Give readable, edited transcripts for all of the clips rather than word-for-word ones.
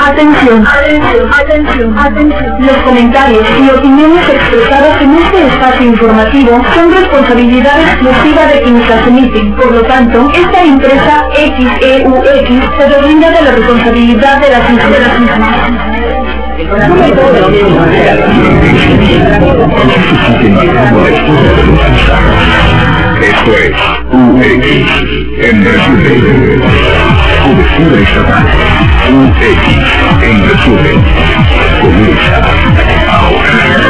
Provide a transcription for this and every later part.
Atención, atención, atención, atención. Los comentarios y opiniones expresadas en este espacio informativo son responsabilidad exclusiva de quienes las emiten. Por lo tanto, esta empresa XEUX se deslinda de la responsabilidad de las mismas. Esto es UX en resumen. Cobertura estatal. UX en resumen. Comienza ahora.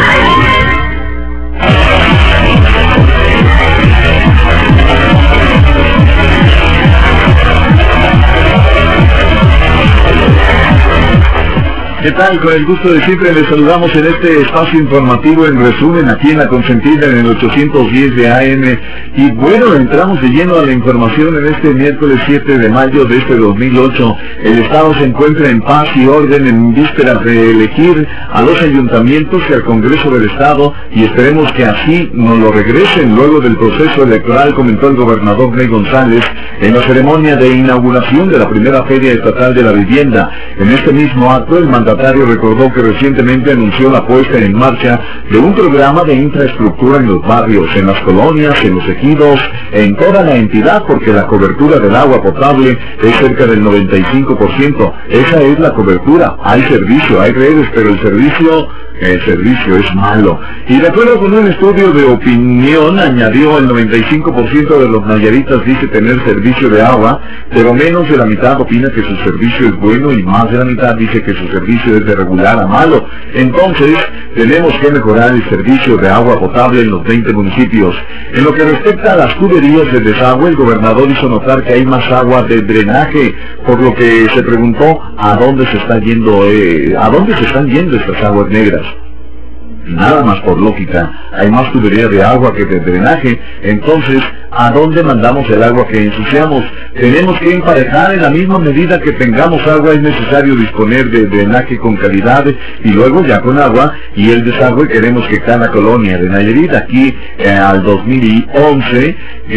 ¿Qué tal? Con el gusto de siempre les saludamos en este espacio informativo en resumen aquí en La Consentida en el 810 de AM. Y bueno, entramos de lleno a la información en este miércoles 7 de mayo de este 2008. El Estado se encuentra en paz y orden en vísperas de elegir a los ayuntamientos y al Congreso del Estado, y esperemos que así nos lo regresen luego del proceso electoral, comentó el gobernador Rey González en la ceremonia de inauguración de la primera Feria Estatal de la Vivienda. En este mismo acto, el mandatario recordó que recientemente anunció la puesta en marcha de un programa de infraestructura en los barrios, en las colonias, en los ejidos, en toda la entidad, porque la cobertura del agua potable es cerca del 95%. Esa es la cobertura. Hay servicio, hay redes, pero el servicio es malo. Y de acuerdo con un estudio de opinión, añadió, el 95% de los nayaritas dice tener servicio de agua, pero menos de la mitad opina que su servicio es bueno y más de la mitad dice que su servicio es de regular a malo. Entonces, tenemos que mejorar el servicio de agua potable en los 20 municipios. En lo que respecta a las tuberías de desagüe, el gobernador hizo notar que hay más agua de drenaje, por lo que se preguntó a dónde se están yendo estas aguas negras. Nada más por lógica, hay más tubería de agua que de drenaje. Entonces, ¿a dónde mandamos el agua que ensuciamos? Tenemos que emparejar. En la misma medida que tengamos agua, es necesario disponer de drenaje con calidad, y luego ya con agua y el desagüe queremos que cada colonia de Nayarit, aquí al 2011,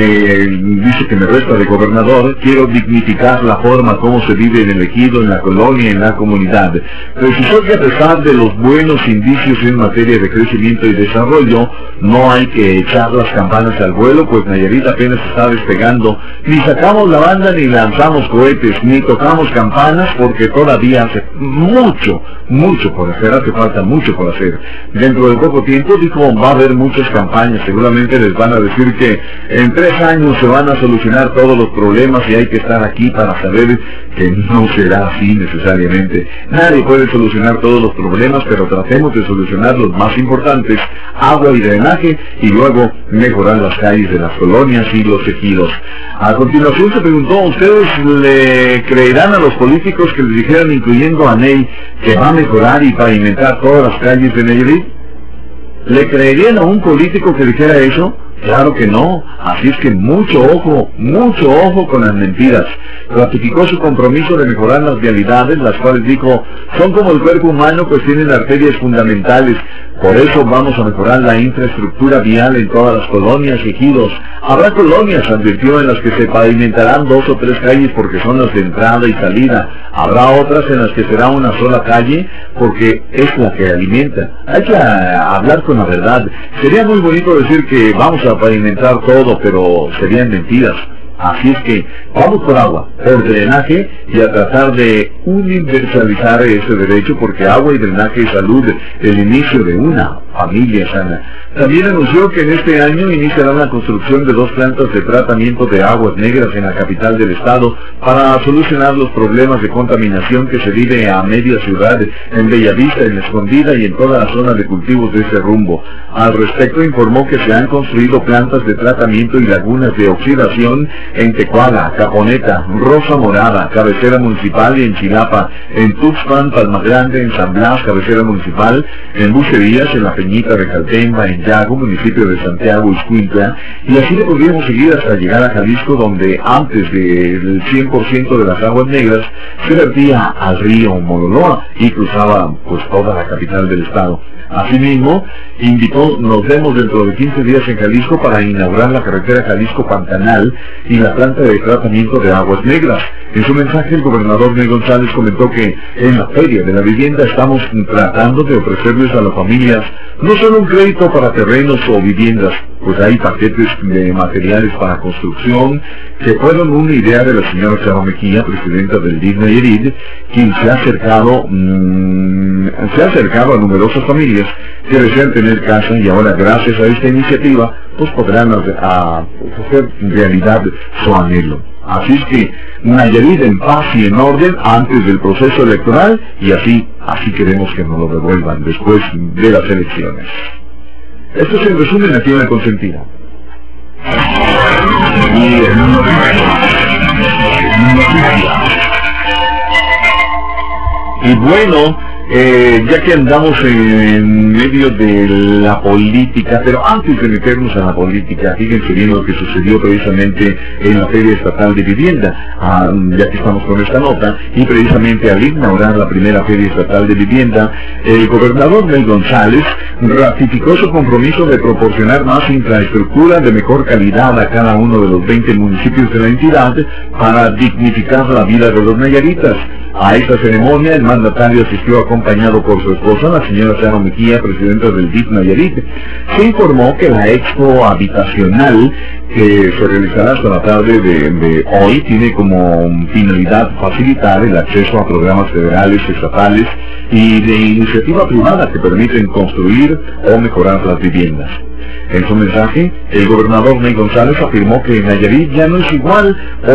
dice que me resta de gobernador, quiero dignificar la forma como se vive en el ejido, en la colonia, en la comunidad. Precisó que a pesar de los buenos indicios en materia de crecimiento y desarrollo, no hay que echar las campanas al vuelo, pues Nayarit apenas está despegando. Ni sacamos la banda, ni lanzamos cohetes, ni tocamos campanas, porque todavía hace mucho por hacer, hace falta mucho por hacer. Dentro de poco tiempo, dijo, va a haber muchas campañas, seguramente les van a decir que en 3 años se van a solucionar todos los problemas, y hay que estar aquí para saber que no será así necesariamente. Nadie puede solucionar todos los problemas, pero tratemos de solucionar los más importantes: agua y drenaje, y luego mejorar las calles de las colonias y los ejidos. A continuación se preguntó, ¿ustedes le creerán a los políticos que les dijeran, incluyendo a Ney, que va a mejorar y pavimentar todas las calles de Nayarit? ¿Le creerían a un político que dijera eso? Claro que no. Así es que mucho ojo con las mentiras. Ratificó su compromiso de mejorar las vialidades, las cuales, dijo, son como el cuerpo humano, pues tienen arterias fundamentales. Por eso vamos a mejorar la infraestructura vial en todas las colonias y ejidos. Habrá colonias, advirtió, en las que se pavimentarán 2 o 3 calles porque son las de entrada y salida. Habrá otras en las que será una sola calle porque es la que alimenta. Hay que hablar con la verdad. Sería muy bonito decir que vamos a pavimentar todo, pero serían mentiras. Así es que vamos por agua, por drenaje, y a tratar de universalizar ese derecho, porque agua y drenaje es salud, el inicio de una familia sana. También anunció que en este año iniciará la construcción de 2 plantas de tratamiento de aguas negras en la capital del estado para solucionar los problemas de contaminación que se vive a media ciudad, en Bellavista, en Escondida y en toda la zona de cultivos de ese rumbo. Al respecto, informó que se han construido plantas de tratamiento y lagunas de oxidación en Tecuala, Caponeta, Rosa Morada, cabecera municipal, y en Chilapa, en Tuxpan, Palma Grande, en San Blas, cabecera municipal, en Bucerías, en La Peñita de Caltemba, en Yago, municipio de Santiago Ixcuintla, y así le podríamos seguir hasta llegar a Jalisco, donde antes del 100% de las aguas negras se vertía al río Mololoa y cruzaba pues toda la capital del estado. Asimismo, invitó: nos vemos dentro de 15 días en Jalisco para inaugurar la carretera Jalisco-Pantanal y la planta de tratamiento de aguas negras. En su mensaje, el gobernador Ney González comentó que en la Feria de la Vivienda estamos tratando de ofrecerles a las familias no solo un crédito para terrenos o viviendas, pues hay paquetes de materiales para construcción que fueron una idea de la señora Charo Mejía, presidenta del DIF Nayarit, quien se ha acercado a numerosas familias que desean tener casa, y ahora gracias a esta iniciativa pues podrán hacer realidad su anhelo. Así es que Nayarit en paz y en orden antes del proceso electoral, y así queremos que nos lo devuelvan después de las elecciones. Esto es en resumen aquí en La Consentida. Y bueno, ya que andamos en medio de la política, pero antes de meternos a la política, fíjense bien lo que sucedió precisamente en la Feria Estatal de Vivienda, ya que estamos con esta nota, y precisamente al inaugurar la primera Feria Estatal de Vivienda, el gobernador Ney González ratificó su compromiso de proporcionar más infraestructura de mejor calidad a cada uno de los 20 municipios de la entidad para dignificar la vida de los nayaritas. A esta ceremonia el mandatario asistió acompañado por su esposa, la señora Charo Mejía, presidenta del DIF Nayarit. Se informó que la expo habitacional que se realizará hasta la tarde de hoy tiene como finalidad facilitar el acceso a programas federales, estatales y de iniciativa privada que permiten construir o mejorar las viviendas. En su mensaje, el gobernador Ney González afirmó que Nayarit ya no es igual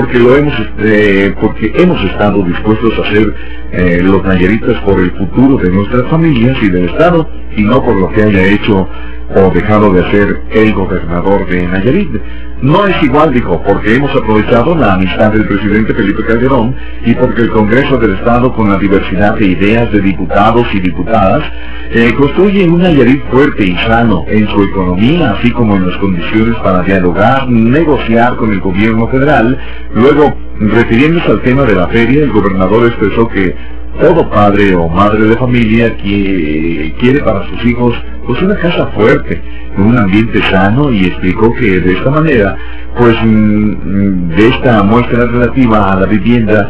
porque hemos estado dispuestos a hacer los nayaritas por el futuro de nuestras familias y del Estado, y no por lo que haya hecho o dejado de hacer el gobernador de Nayarit. No es igual, dijo, porque hemos aprovechado la amistad del presidente Felipe Calderón y porque el Congreso del Estado, con la diversidad de ideas de diputados y diputadas, construye un Nayarit fuerte y sano en su economía, así como en las condiciones para dialogar, negociar con el gobierno federal. Luego, refiriéndose al tema de la feria, el gobernador expresó que todo padre o madre de familia que quiere para sus hijos pues una casa fuerte, un ambiente sano, y explicó que de esta manera, pues de esta muestra relativa a la vivienda,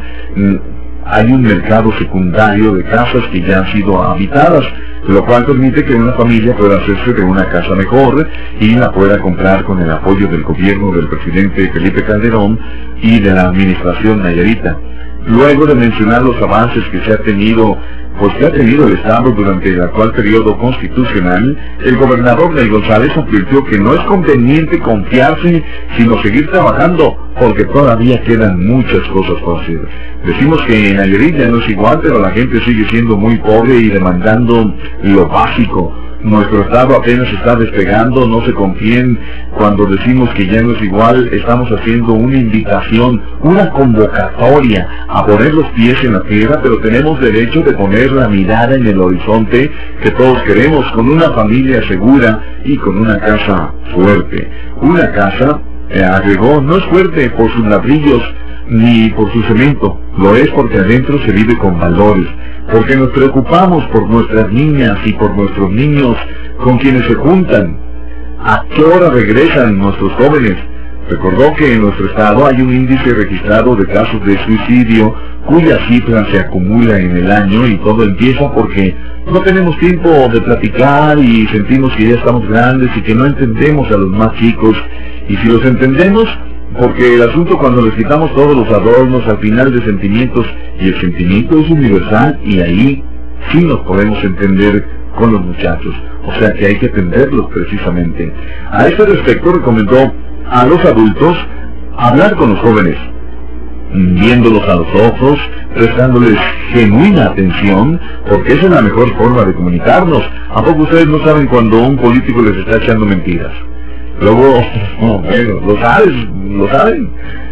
hay un mercado secundario de casas que ya han sido habitadas, lo cual permite que una familia pueda hacerse de una casa mejor y la pueda comprar con el apoyo del gobierno del presidente Felipe Calderón y de la administración nayarita. Luego de mencionar los avances que ha tenido el Estado durante el actual periodo constitucional, el gobernador Ney González advirtió que no es conveniente confiarse, sino seguir trabajando, porque todavía quedan muchas cosas por hacer. Decimos que en Nayarit ya no es igual, pero la gente sigue siendo muy pobre y demandando lo básico. Nuestro Estado apenas está despegando, no se confíen cuando decimos que ya no es igual. Estamos haciendo una invitación, una convocatoria a poner los pies en la tierra, pero tenemos derecho de poner la mirada en el horizonte que todos queremos, con una familia segura y con una casa fuerte. Una casa, agregó, no es fuerte por sus ladrillos ni por su cemento, lo es porque adentro se vive con valores, porque nos preocupamos por nuestras niñas y por nuestros niños con quienes se juntan. ¿A qué hora regresan nuestros jóvenes? Recordó que en nuestro estado hay un índice registrado de casos de suicidio cuya cifra se acumula en el año, y todo empieza porque no tenemos tiempo de platicar y sentimos que ya estamos grandes y que no entendemos a los más chicos, y si los entendemos, porque el asunto cuando les quitamos todos los adornos al final de sentimientos, y el sentimiento es universal, y ahí sí nos podemos entender con los muchachos, o sea que hay que atenderlos precisamente. A este respecto recomendó a los adultos hablar con los jóvenes, viéndolos a los ojos, prestándoles genuina atención, porque esa es la mejor forma de comunicarnos. ¿A poco ustedes no saben cuando un político les está echando mentiras? Luego, bueno, lo saben.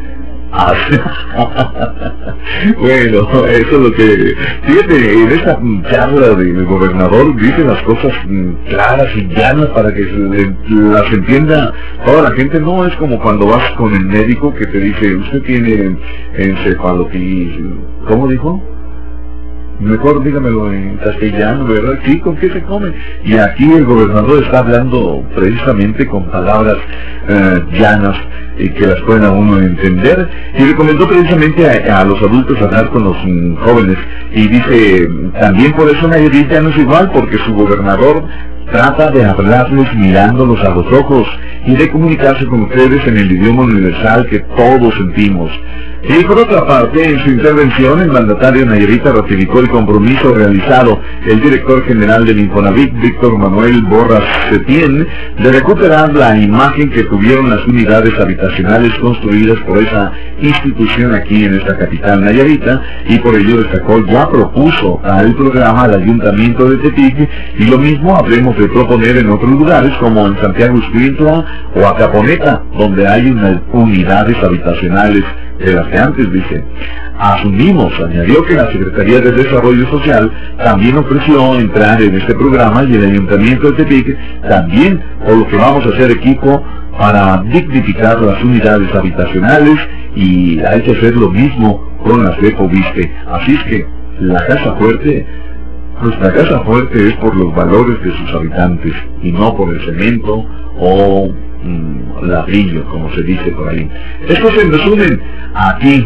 Bueno, eso es lo que... Fíjate, en esta charla del gobernador dice las cosas claras y llanas para que las entienda toda la gente. No es como cuando vas con el médico que te dice, usted tiene encefalopatia, ¿cómo dijo? Mejor dígamelo en castellano, ¿verdad? Sí, ¿con qué se come? Y aquí el gobernador está hablando precisamente con palabras llanas y que las pueden a uno entender, y recomendó precisamente a los adultos hablar con los jóvenes, y dice, también por eso Nayarit ya no es igual, porque su gobernador trata de hablarles mirándolos a los ojos y de comunicarse con ustedes en el idioma universal que todos sentimos. Y por otra parte, en su intervención, el mandatario nayarita ratificó el compromiso realizado el director general del Infonavit, Víctor Manuel Borras Setién, de recuperar la imagen que tuvieron las unidades habitacionales construidas por esa institución aquí en esta capital nayarita, y por ello destacó, ya propuso al programa al Ayuntamiento de Tepic, y lo mismo habremos de proponer en otros lugares como en Santiago Ixcuintla o Acaponeta, donde hay unas unidades habitacionales de las que antes, dice. Asumimos, añadió, que la Secretaría de Desarrollo Social también ofreció entrar en este programa, y el Ayuntamiento de Tepic también, por lo que vamos a hacer equipo para dignificar las unidades habitacionales, y hay que hacer lo mismo con las de Fobiste. Así es que la Casa Fuerte, pues la Casa Fuerte es por los valores de sus habitantes y no por el cemento o ladrillo, como se dice por ahí. Esto se resumen aquí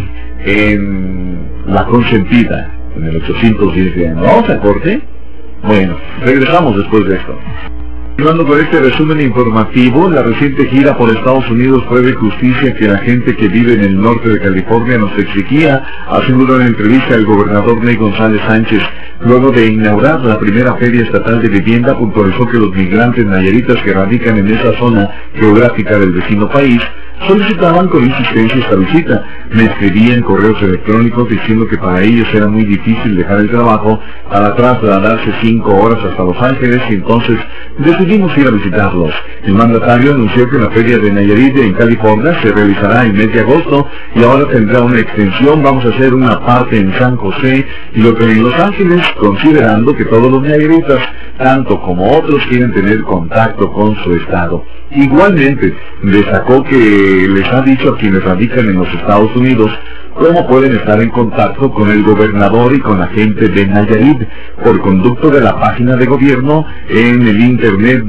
en La Consentida, en el 810 de año. ¿Vamos a corte? Bueno, regresamos después de esto. Continuando con este resumen informativo, la reciente gira por Estados Unidos prueba justicia que la gente que vive en el norte de California nos exigía, aseguró en entrevista el gobernador Ney González Sánchez. Luego de inaugurar la primera Feria Estatal de Vivienda, puntualizó que los migrantes nayaritas que radican en esa zona geográfica del vecino país solicitaban con insistencia esta visita. Me escribían correos electrónicos diciendo que para ellos era muy difícil dejar el trabajo para trasladarse 5 horas hasta Los Ángeles, y entonces decidimos ir a visitarlos. El mandatario anunció que la Feria de Nayarit en California se realizará el mes de agosto y ahora tendrá una extensión. Vamos a hacer una parte en San José y otra en Los Ángeles, considerando que todos los nayaritas, tanto como otros, quieren tener contacto con su estado. Igualmente, destacó que les ha dicho a quienes radican en los Estados Unidos cómo pueden estar en contacto con el gobernador y con la gente de Nayarit por conducto de la página de gobierno en el internet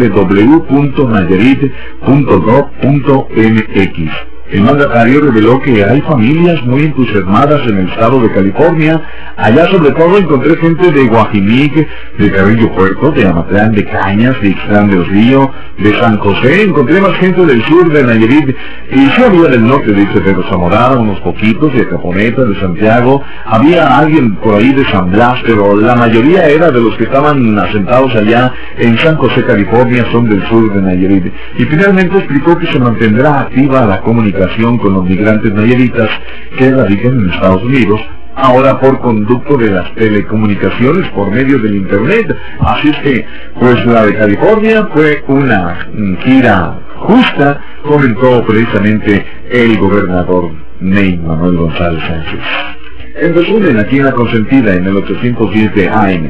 www.nayarit.gov.mx. El mandatario reveló que hay familias muy entusiasmadas en el estado de California. Allá sobre todo encontré gente de Guajimic, de Carrillo Puerto, de Amatlán de Cañas, de Ixtlán del Río, de San José. Encontré más gente del sur de Nayarit, y sí había del norte, dice, de Zamorano, unos poquitos, de Acaponeta, de Santiago. Había alguien por ahí de San Blas, pero la mayoría era de los que estaban asentados allá en San José, California, son del sur de Nayarit. Y finalmente explicó que se mantendrá activa la comunicación con los migrantes nayaritas que radican en Estados Unidos, ahora por conducto de las telecomunicaciones por medio del internet. Así es que, pues la de California fue una gira justa, comentó precisamente el gobernador Ney Manuel González Sánchez. En resumen, aquí en La Consentida, en el 810 de AM.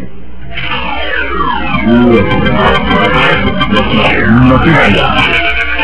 Noticias.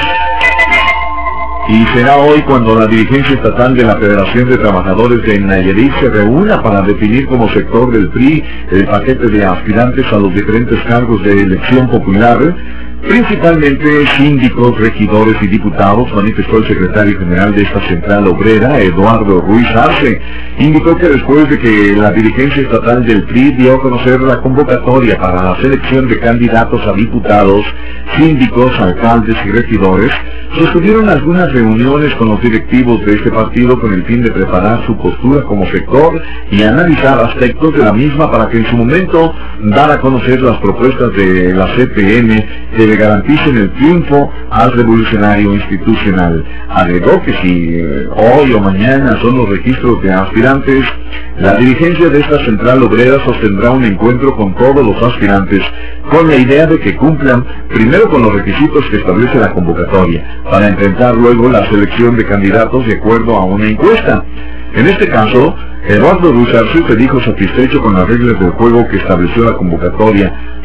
Y será hoy cuando la dirigencia estatal de la Federación de Trabajadores de Nayarit se reúna para definir como sector del PRI el paquete de aspirantes a los diferentes cargos de elección popular, principalmente síndicos, regidores y diputados, manifestó el secretario general de esta central obrera, Eduardo Ruiz Arce. Indicó que después de que la dirigencia estatal del PRI dio a conocer la convocatoria para la selección de candidatos a diputados, síndicos, alcaldes y regidores, sostuvieron algunas reuniones con los directivos de este partido con el fin de preparar su postura como sector y analizar aspectos de la misma para que en su momento dar a conocer las propuestas de la CPN que le garanticen el triunfo al revolucionario institucional. Agregó que si hoy o mañana son los registros de aspirantes, la dirigencia de esta central obrera sostendrá un encuentro con todos los aspirantes con la idea de que cumplan primero con los requisitos que establece la convocatoria, para intentar luego la selección de candidatos de acuerdo a una encuesta. En este caso, Eduardo Ruiz Arce se dijo satisfecho con las reglas del juego que estableció la convocatoria.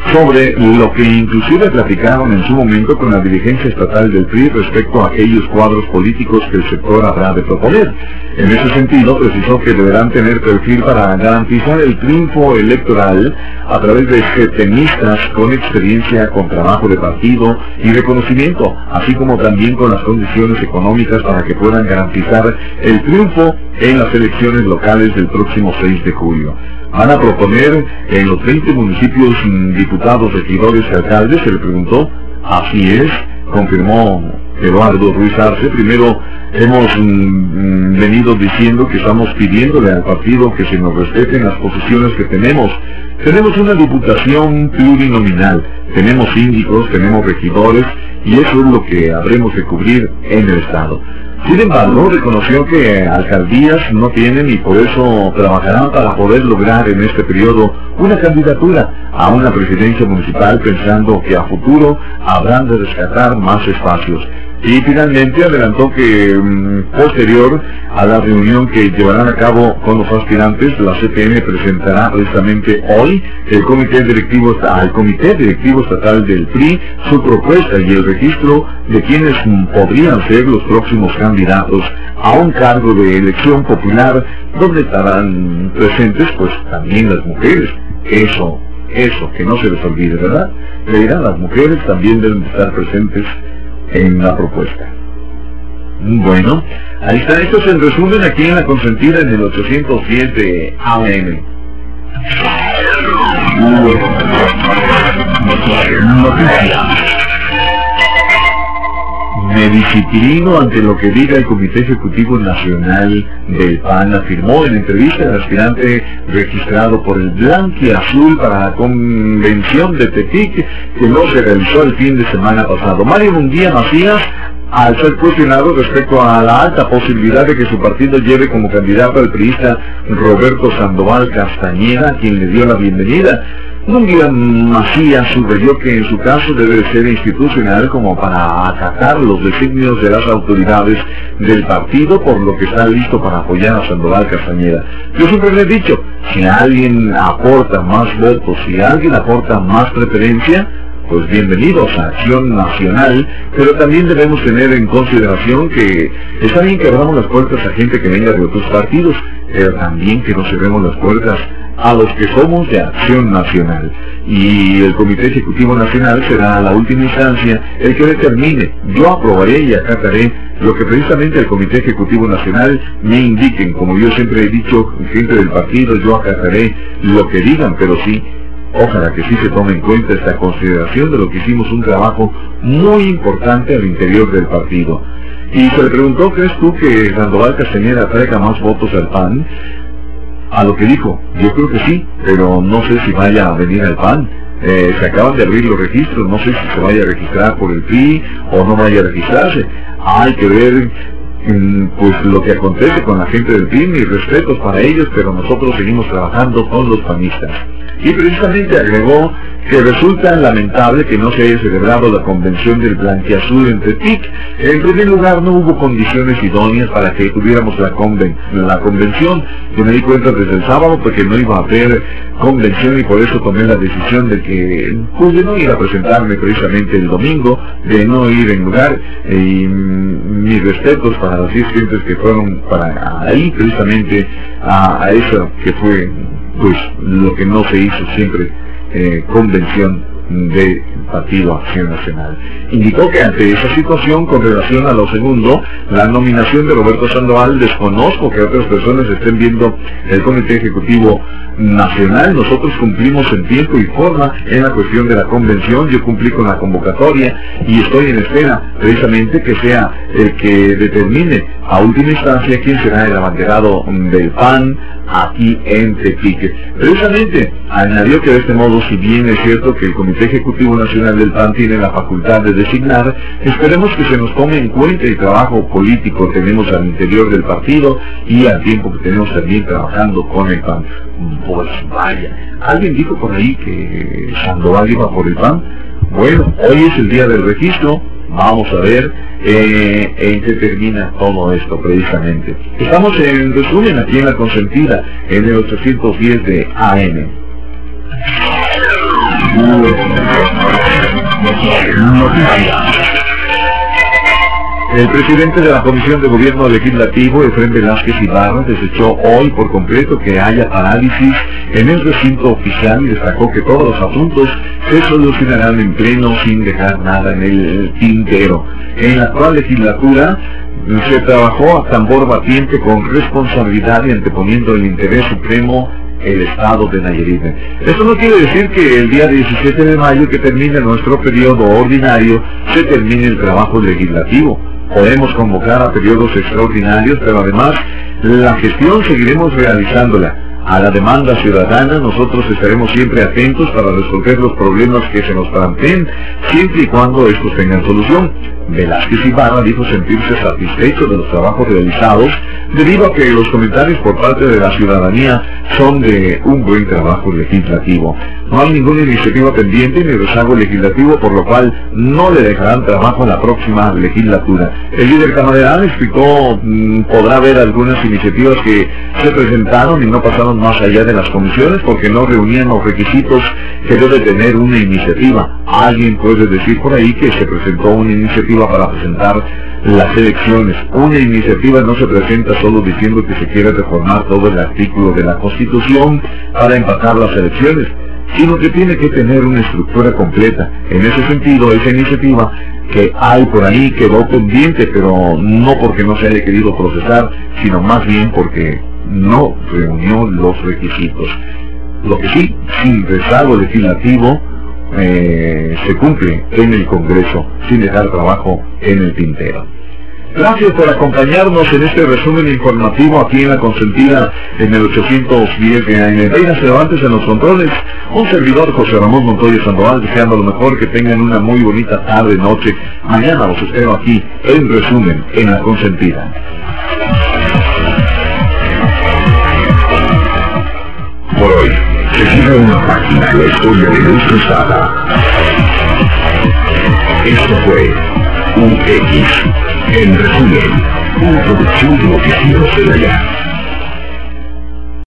sobre lo que inclusive platicaron en su momento con la dirigencia estatal del PRI respecto a aquellos cuadros políticos que el sector habrá de proponer. En ese sentido, precisó que deberán tener perfil para garantizar el triunfo electoral a través de tenistas con experiencia, con trabajo de partido y reconocimiento, así como también con las condiciones económicas para que puedan garantizar el triunfo en las elecciones locales del próximo 6 de julio. Van a proponer en los 20 municipios diputados, regidores y alcaldes, se le preguntó. Así es, confirmó Eduardo Ruiz Arce. Primero hemos venido diciendo que estamos pidiéndole al partido que se nos respeten las posiciones que tenemos. Tenemos una diputación plurinominal, tenemos síndicos, tenemos regidores, y eso es lo que habremos de cubrir en el Estado. Sin embargo, reconoció que alcaldías no tienen y por eso trabajarán para poder lograr en este periodo una candidatura a una presidencia municipal, pensando que a futuro habrán de rescatar más espacios. Y finalmente adelantó que posterior a la reunión que llevarán a cabo con los aspirantes, la CPN presentará precisamente hoy al Comité Directivo Estatal del PRI su propuesta y el registro de quienes podrían ser los próximos candidatos a un cargo de elección popular, donde estarán presentes pues también las mujeres. Eso, que no se les olvide, ¿verdad? Le dirán, las mujeres también deben estar presentes en la propuesta. Bueno, ahí está, esto es el resumen aquí en La Consentida en el 810 de AM. Me disciplino ante lo que diga el Comité Ejecutivo Nacional del PAN, afirmó en entrevista el aspirante registrado por el Blanquiazul para la convención de Tepic, que no se realizó el fin de semana pasado. Mario Munguía Macías, al ser cuestionado respecto a la alta posibilidad de que su partido lleve como candidato al priista Roberto Sandoval Castañeda, a quien le dio la bienvenida, Munguía Macías subrayó que en su caso debe ser institucional como para acatar los designios de las autoridades del partido, por lo que está listo para apoyar a Sandoval Castañeda. Yo siempre le he dicho, si alguien aporta más votos, si alguien aporta más preferencia, pues bienvenidos a Acción Nacional, pero también debemos tener en consideración que está bien que abramos las puertas a gente que venga de otros partidos, pero también que no cerremos las puertas a los que somos de Acción Nacional. Y el Comité Ejecutivo Nacional será la última instancia el que determine. Yo aprobaré y acataré lo que precisamente el Comité Ejecutivo Nacional me indiquen. Como yo siempre he dicho, gente del partido, yo acataré lo que digan, pero sí, ojalá que sí se tome en cuenta esta consideración de lo que hicimos un trabajo muy importante al interior del partido. Y se le preguntó, ¿crees tú que Sandoval Castañeda traiga más votos al PAN? A lo que dijo, yo creo que sí, pero no sé si vaya a venir al PAN. Se acaban de abrir los registros, no sé si se vaya a registrar por el PRI o no vaya a registrarse. Hay que ver pues lo que acontece con la gente del PRI, mis respetos para ellos, pero nosotros seguimos trabajando con los panistas. Y precisamente agregó que resulta lamentable que no se haya celebrado la convención del Blanquiazul en Tepic. En primer lugar, no hubo condiciones idóneas para que tuviéramos la convención. Yo me di cuenta desde el sábado porque no iba a haber convención y por eso tomé la decisión de que, pues, de no ir a presentarme precisamente el domingo, de no ir en lugar. Y mis respetos para las 10 gentes que fueron para ahí precisamente a eso que fue pues lo que no se hizo siempre, convención del Partido Acción Nacional. Indicó que ante esa situación, con relación a lo segundo, la nominación de Roberto Sandoval, desconozco que otras personas estén viendo el Comité Ejecutivo Nacional. Nosotros cumplimos en tiempo y forma en la cuestión de la convención. Yo cumplí con la convocatoria y estoy en espera precisamente que sea el que determine a última instancia quién será el abanderado del PAN aquí en Tepic. Precisamente añadió que de este modo, si bien es cierto que el Comité Ejecutivo Nacional del PAN tiene la facultad de designar, esperemos que se nos tome en cuenta el trabajo político que tenemos al interior del partido y al tiempo que tenemos también trabajando con el PAN. Pues vaya, alguien dijo por ahí que Sandoval iba por el PAN. Bueno, hoy es el día del registro. Vamos a ver en qué termina todo esto precisamente. Estamos en resumen aquí en La Consentida, en el 810 de AM. El presidente de la Comisión de Gobierno Legislativo, Efrén Velázquez Ibarra, desechó hoy por completo que haya parálisis en el recinto oficial y destacó que todos los asuntos se solucionarán en pleno sin dejar nada en el tintero. En la actual legislatura se trabajó a tambor batiente con responsabilidad y anteponiendo el interés supremo el Estado de Nayarit. Esto no quiere decir que el día 17 de mayo, que termine nuestro periodo ordinario, se termine el trabajo legislativo. Podemos convocar a periodos extraordinarios, pero además la gestión seguiremos realizándola. A la demanda ciudadana nosotros estaremos siempre atentos para resolver los problemas que se nos planteen, siempre y cuando estos tengan solución. Velázquez Ibarra dijo sentirse satisfecho de los trabajos realizados debido a que los comentarios por parte de la ciudadanía son de un buen trabajo legislativo. No hay ninguna iniciativa pendiente ni rezago legislativo, por lo cual no le dejarán trabajo en la próxima legislatura. El líder cameral explicó podrá haber algunas iniciativas que se presentaron y no pasaron más allá de las comisiones porque no reunían los requisitos que debe tener una iniciativa. Alguien puede decir por ahí que se presentó una iniciativa para presentar las elecciones. Una iniciativa no se presenta solo diciendo que se quiere reformar todo el artículo de la Constitución para empatar las elecciones, sino que tiene que tener una estructura completa. En ese sentido, esa iniciativa que hay por ahí quedó pendiente, pero no porque no se haya querido procesar, sino más bien porque no reunió los requisitos. Lo que sí, sin rezago legislativo, se cumple en el Congreso, sin dejar trabajo en el tintero. Gracias por acompañarnos en este resumen informativo aquí en La Consentida en el 810 de AM. Reina Cervantes en los controles, un servidor José Ramón Montoya Sandoval, deseando lo mejor, que tengan una muy bonita tarde, noche. Mañana los espero aquí en resumen en La Consentida. Por hoy se cierra una página en la historia de nuestra estado. Esto fue UX en resumen, una producción de Noticieros de Nayar.